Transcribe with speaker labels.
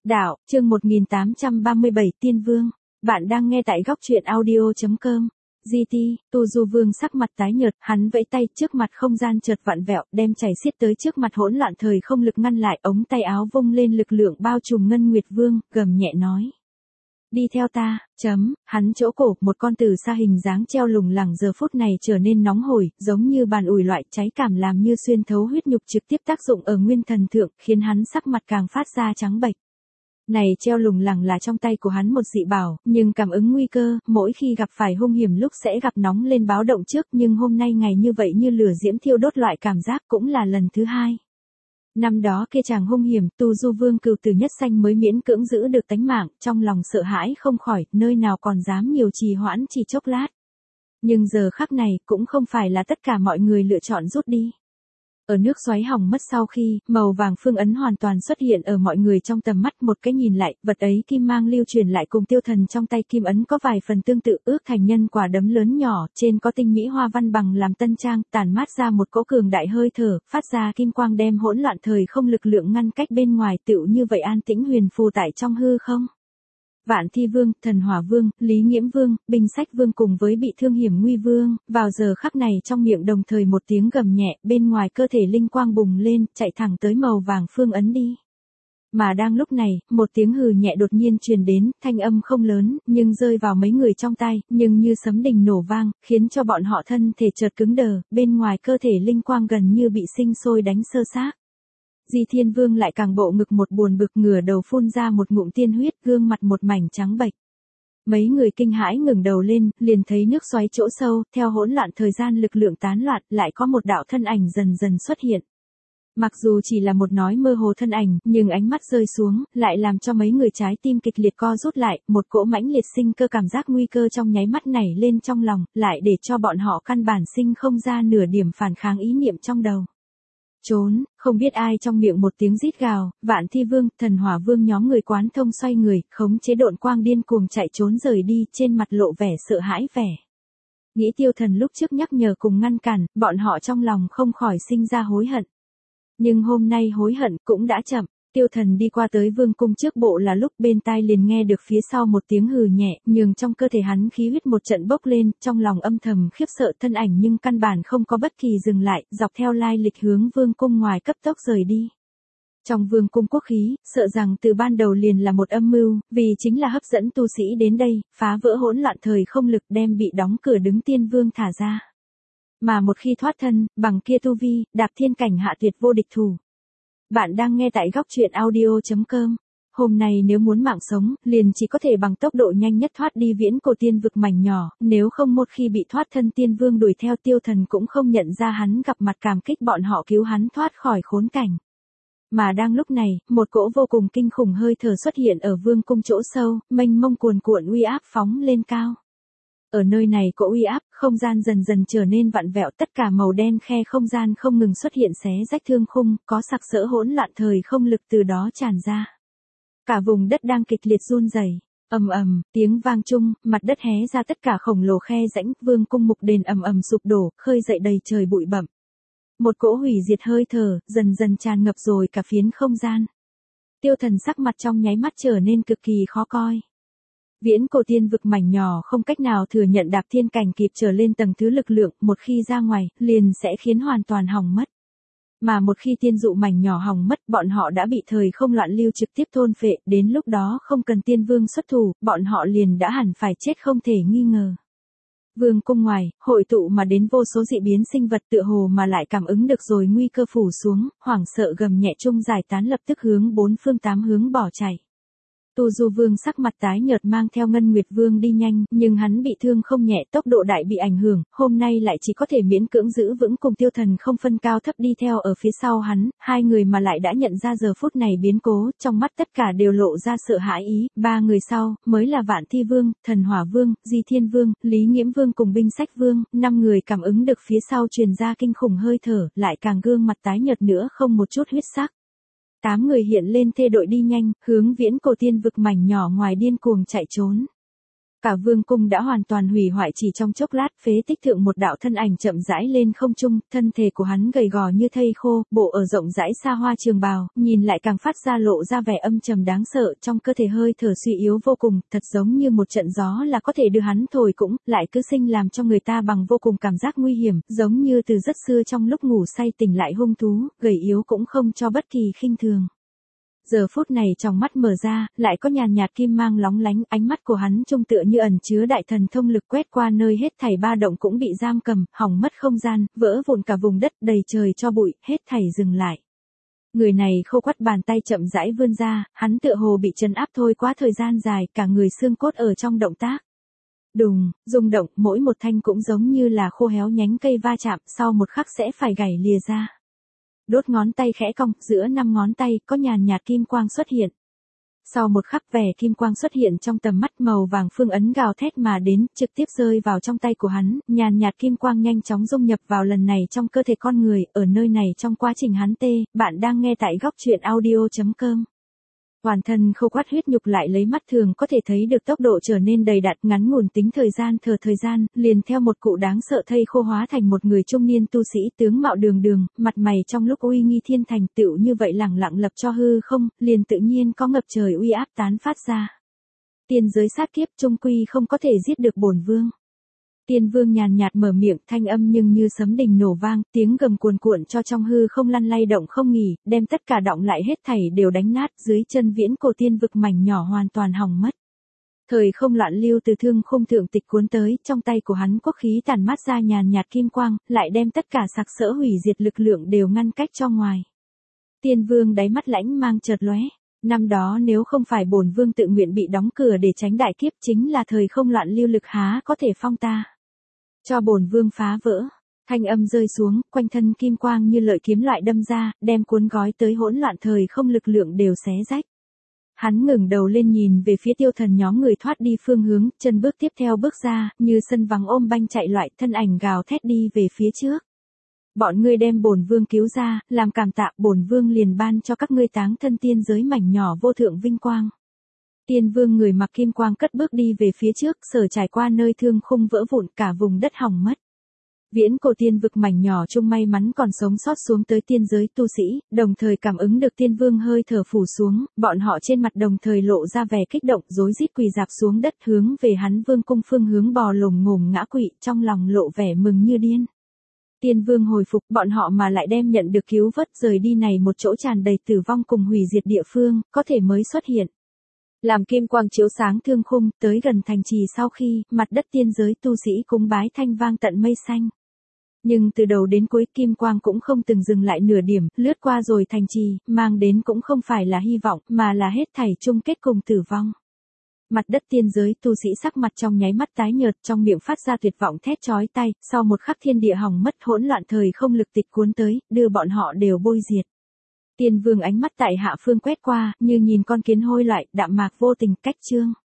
Speaker 1: Đạo, chương 1837 Tiên Vương. Bạn đang nghe tại góc truyện audio.com. GT, Tu Du Vương sắc mặt tái nhợt, hắn vẫy tay, trước mặt không gian chợt vặn vẹo, đem chảy xiết tới trước mặt hỗn loạn thời không lực ngăn lại, ống tay áo vung lên lực lượng bao trùm Ngân Nguyệt Vương, gầm nhẹ nói. Đi theo ta, hắn chỗ cổ, một con từ xa hình dáng treo lủng lẳng giờ phút này trở nên nóng hổi, giống như bàn ủi loại cháy cảm làm như xuyên thấu huyết nhục trực tiếp tác dụng ở nguyên thần thượng, khiến hắn sắc mặt càng phát ra trắng bệch. Này treo lủng lẳng là trong tay của hắn một dị bảo, nhưng cảm ứng nguy cơ, mỗi khi gặp phải hung hiểm lúc sẽ gặp nóng lên báo động trước, nhưng hôm nay ngày như vậy như lửa diễm thiêu đốt loại cảm giác cũng là lần thứ hai. Năm đó kia chàng hung hiểm, Tu Du Vương cừu tử nhất sanh mới miễn cưỡng giữ được tánh mạng, trong lòng sợ hãi không khỏi, nơi nào còn dám nhiều trì hoãn chỉ chốc lát. Nhưng giờ khắc này, cũng không phải là tất cả mọi người lựa chọn rút đi. Ở nước xoáy hỏng mất sau khi, màu vàng phương ấn hoàn toàn xuất hiện ở mọi người trong tầm mắt, một cái nhìn lại, vật ấy kim mang lưu truyền lại cùng tiêu thần trong tay kim ấn có vài phần tương tự, ước thành nhân quả đấm lớn nhỏ, trên có tinh mỹ hoa văn bằng làm tân trang, tản mát ra một cỗ cường đại hơi thở, phát ra kim quang đem hỗn loạn thời không lực lượng ngăn cách bên ngoài, tựu như vậy an tĩnh huyền phù tại trong hư không. Vạn Thi Vương, Thần Hỏa Vương, Lý Nghiễm Vương, Binh Sách Vương cùng với bị thương hiểm nguy vương, vào giờ khắc này trong miệng đồng thời một tiếng gầm nhẹ, bên ngoài cơ thể linh quang bùng lên, chạy thẳng tới màu vàng phương ấn đi. Mà đang lúc này, một tiếng hừ nhẹ đột nhiên truyền đến, thanh âm không lớn, nhưng rơi vào mấy người trong tai, nhưng như sấm đình nổ vang, khiến cho bọn họ thân thể chợt cứng đờ, bên ngoài cơ thể linh quang gần như bị sinh sôi đánh sơ xác. Di Thiên Vương lại càng bộ ngực một buồn bực, ngửa đầu phun ra một ngụm tiên huyết, gương mặt một mảnh trắng bệch. Mấy người kinh hãi ngẩng đầu lên, liền thấy nước xoáy chỗ sâu, theo hỗn loạn thời gian lực lượng tán loạn, lại có một đạo thân ảnh dần dần xuất hiện. Mặc dù chỉ là một nói mơ hồ thân ảnh, nhưng ánh mắt rơi xuống, lại làm cho mấy người trái tim kịch liệt co rút lại, một cỗ mãnh liệt sinh cơ cảm giác nguy cơ trong nháy mắt nảy lên trong lòng, lại để cho bọn họ căn bản sinh không ra nửa điểm phản kháng ý niệm trong đầu. Trốn, không biết ai trong miệng một tiếng rít gào, Vạn Thi Vương, Thần Hỏa Vương nhóm người quán thông xoay người, khống chế độn quang điên cuồng chạy trốn rời đi, trên mặt lộ vẻ sợ hãi vẻ. Nghĩ tiêu thần lúc trước nhắc nhở cùng ngăn cản, bọn họ trong lòng không khỏi sinh ra hối hận. Nhưng hôm nay hối hận cũng đã chậm. Tiêu thần đi qua tới vương cung trước bộ là lúc bên tai liền nghe được phía sau một tiếng hừ nhẹ, nhường trong cơ thể hắn khí huyết một trận bốc lên, trong lòng âm thầm khiếp sợ thân ảnh nhưng căn bản không có bất kỳ dừng lại, dọc theo lai lịch hướng vương cung ngoài cấp tốc rời đi. Trong vương cung quốc khí, sợ rằng từ ban đầu liền là một âm mưu, vì chính là hấp dẫn tu sĩ đến đây, phá vỡ hỗn loạn thời không lực đem bị đóng cửa đứng tiên vương thả ra. Mà một khi thoát thân, bằng kia tu vi, đạp thiên cảnh hạ tuyệt vô địch thủ. Bạn đang nghe tại góc truyện audio.com. Hôm nay nếu muốn mạng sống, liền chỉ có thể bằng tốc độ nhanh nhất thoát đi viễn cổ tiên vực mảnh nhỏ, nếu không một khi bị thoát thân tiên vương đuổi theo tiêu thần cũng không nhận ra hắn, gặp mặt cảm kích bọn họ cứu hắn thoát khỏi khốn cảnh. Mà đang lúc này, một cỗ vô cùng kinh khủng hơi thở xuất hiện ở vương cung chỗ sâu, mênh mông cuồn cuộn uy áp phóng lên cao. Ở nơi này cỗ uy áp, không gian dần dần trở nên vặn vẹo, tất cả màu đen khe không gian không ngừng xuất hiện xé rách thương khung, có sặc sỡ hỗn loạn thời không lực từ đó tràn ra. Cả vùng đất đang kịch liệt run rẩy, ầm ầm, tiếng vang chung, mặt đất hé ra tất cả khổng lồ khe rãnh, vương cung mục đền ầm ầm sụp đổ, khơi dậy đầy trời bụi bặm. Một cỗ hủy diệt hơi thở, dần dần tràn ngập rồi cả phiến không gian. Tiêu thần sắc mặt trong nháy mắt trở nên cực kỳ khó coi. Viễn cổ tiên vực mảnh nhỏ không cách nào thừa nhận đạp thiên cảnh kịp trở lên tầng thứ lực lượng, một khi ra ngoài, liền sẽ khiến hoàn toàn hỏng mất. Mà một khi tiên dụ mảnh nhỏ hỏng mất, bọn họ đã bị thời không loạn lưu trực tiếp thôn phệ, đến lúc đó không cần tiên vương xuất thủ, bọn họ liền đã hẳn phải chết không thể nghi ngờ. Vương cung ngoài, hội tụ mà đến vô số dị biến sinh vật tựa hồ mà lại cảm ứng được rồi nguy cơ phủ xuống, hoảng sợ gầm nhẹ chung giải tán lập tức hướng bốn phương tám hướng bỏ chạy. Tu Du Vương sắc mặt tái nhợt mang theo Ngân Nguyệt Vương đi nhanh, nhưng hắn bị thương không nhẹ, tốc độ đại bị ảnh hưởng, hôm nay lại chỉ có thể miễn cưỡng giữ vững cùng tiêu thần không phân cao thấp đi theo ở phía sau hắn, hai người mà lại đã nhận ra giờ phút này biến cố, trong mắt tất cả đều lộ ra sợ hãi ý, ba người sau, mới là Vạn Thi Vương, Thần Hỏa Vương, Di Thiên Vương, Lý Nghiễm Vương cùng Binh Sách Vương, năm người cảm ứng được phía sau truyền ra kinh khủng hơi thở, lại càng gương mặt tái nhợt nữa không một chút huyết sắc. 8 người hiện lên thê đội đi nhanh, hướng viễn cổ tiên vực mảnh nhỏ ngoài điên cuồng chạy trốn. Cả vương cung đã hoàn toàn hủy hoại chỉ trong chốc lát, phế tích thượng một đạo thân ảnh chậm rãi lên không trung, thân thể của hắn gầy gò như thây khô, bộ ở rộng rãi xa hoa trường bào, nhìn lại càng phát ra lộ ra vẻ âm trầm đáng sợ, trong cơ thể hơi thở suy yếu vô cùng, thật giống như một trận gió là có thể đưa hắn thổi cũng, lại cứ sinh làm cho người ta bằng vô cùng cảm giác nguy hiểm, giống như từ rất xưa trong lúc ngủ say tỉnh lại hung thú, gầy yếu cũng không cho bất kỳ khinh thường. Giờ phút này trong mắt mở ra, lại có nhàn nhạt kim mang lóng lánh, ánh mắt của hắn trông tựa như ẩn chứa đại thần thông lực quét qua nơi hết thảy ba động cũng bị giam cầm, hỏng mất không gian, vỡ vụn cả vùng đất, đầy trời cho bụi, hết thảy dừng lại. Người này khô quắt bàn tay chậm rãi vươn ra, hắn tựa hồ bị trấn áp thôi quá thời gian dài, cả người xương cốt ở trong động tác. Đùng, rung động, mỗi một thanh cũng giống như là khô héo nhánh cây va chạm, sau một khắc sẽ phải gãy lìa ra. Đốt ngón tay khẽ cong, giữa 5 ngón tay có nhàn nhạt kim quang xuất hiện. Sau một khắc vẻ kim quang xuất hiện trong tầm mắt, màu vàng phương ấn gào thét mà đến, trực tiếp rơi vào trong tay của hắn, nhàn nhạt kim quang nhanh chóng dung nhập vào lần này trong cơ thể con người, ở nơi này trong quá trình hắn bạn đang nghe tại góc truyện audio.com. Toàn thân khô quắt huyết nhục lại lấy mắt thường có thể thấy được tốc độ trở nên đầy đặn, ngắn ngủn tính thời gian, liền theo một cụ đáng sợ thây khô hóa thành một người trung niên tu sĩ, tướng mạo đường đường, mặt mày trong lúc uy nghi thiên thành, tựu như vậy lẳng lặng lập cho hư không, liền tự nhiên có ngập trời uy áp tán phát ra. Tiên giới sát kiếp chung quy không có thể giết được bổn vương. Tiên vương nhàn nhạt mở miệng, thanh âm nhưng như sấm đình nổ vang, tiếng gầm cuồn cuộn cho trong hư không lăn lay động không nghỉ, đem tất cả động lại hết thảy đều đánh nát, dưới chân viễn cổ tiên vực mảnh nhỏ hoàn toàn hỏng mất. Thời không loạn lưu từ thương khung thượng tịch cuốn tới, trong tay của hắn quốc khí tản mát ra nhàn nhạt kim quang, lại đem tất cả sặc sỡ hủy diệt lực lượng đều ngăn cách cho ngoài. Tiên vương đáy mắt lãnh mang chợt lóe. Năm đó nếu không phải bổn vương tự nguyện bị đóng cửa để tránh đại kiếp, chính là thời không loạn lưu lực há có thể phong ta. Cho bổn vương phá vỡ. Thanh âm rơi xuống, quanh thân kim quang như lợi kiếm loại đâm ra, đem cuốn gói tới hỗn loạn thời không lực lượng đều xé rách. Hắn ngẩng đầu lên nhìn về phía tiêu thần nhóm người thoát đi phương hướng, chân bước tiếp theo bước ra, như sân vắng ôm banh chạy loại, thân ảnh gào thét đi về phía trước. Bọn ngươi đem bổn vương cứu ra, làm cảm tạ, bổn vương liền ban cho các ngươi táng thân tiên giới mảnh nhỏ vô thượng vinh quang. Tiên vương người mặc kim quang cất bước đi về phía trước, sở trải qua nơi thương khung vỡ vụn, cả vùng đất hỏng mất. Viễn cổ tiên vực mảnh nhỏ chung may mắn còn sống sót xuống tới tiên giới tu sĩ, đồng thời cảm ứng được tiên vương hơi thở phủ xuống, bọn họ trên mặt đồng thời lộ ra vẻ kích động, rối rít quỳ dạp xuống đất hướng về hắn vương cung phương hướng bò lồm ngồm ngã quỵ, trong lòng lộ vẻ mừng như điên. Tiên vương hồi phục, bọn họ mà lại đem nhận được cứu vớt rời đi này một chỗ tràn đầy tử vong cùng hủy diệt địa phương, có thể mới xuất hiện. Làm kim quang chiếu sáng thương khung, tới gần thành trì sau khi, mặt đất tiên giới tu sĩ cúng bái thanh vang tận mây xanh. Nhưng từ đầu đến cuối kim quang cũng không từng dừng lại nửa điểm, lướt qua rồi thành trì, mang đến cũng không phải là hy vọng, mà là hết thảy chung kết cùng tử vong. Mặt đất tiên giới tu sĩ sắc mặt trong nháy mắt tái nhợt, trong miệng phát ra tuyệt vọng thét chói tai, sau một khắc thiên địa hỏng mất, hỗn loạn thời không lực tịch cuốn tới, đưa bọn họ đều bôi diệt. Tiên vương ánh mắt tại hạ phương quét qua, như nhìn con kiến hôi loại, đạm mạc vô tình, cách chương.